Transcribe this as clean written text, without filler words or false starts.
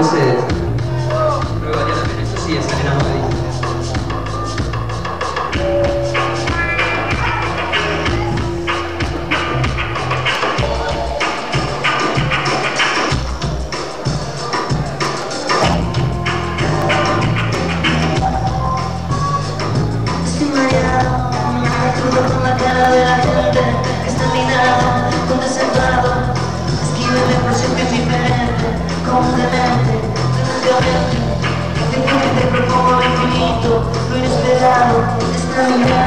ese... Creo que valía la pena. Eso sí, esa nena no me dijo. Estoy mareado, me crudo con la cara de la gente que está a mi lado, donde sentado. Esquíveme por siempre indiferente, como un demente, rápidamente. Te propongo lo infinito, lo inesperado, extraño.